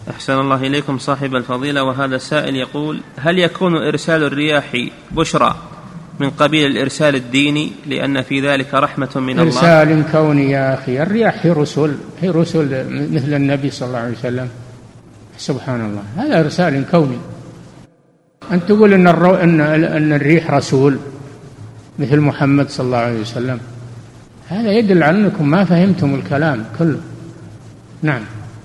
أحسن الله إليكم صاحب الفضيلة. وهذا السائل يقول: هل يكون إرسال الرياح بشرى من قبيل الإرسال الديني لأن في ذلك رحمة من الله؟ إرسال كوني يا أخي، الرياح هي رسل مثل النبي صلى الله عليه وسلم، سبحان الله، هذا إرسال كوني. أن تقول أن الريح رسول مثل محمد صلى الله عليه وسلم، هذا يدل على أنكم ما فهمتم الكلام كله. نعم.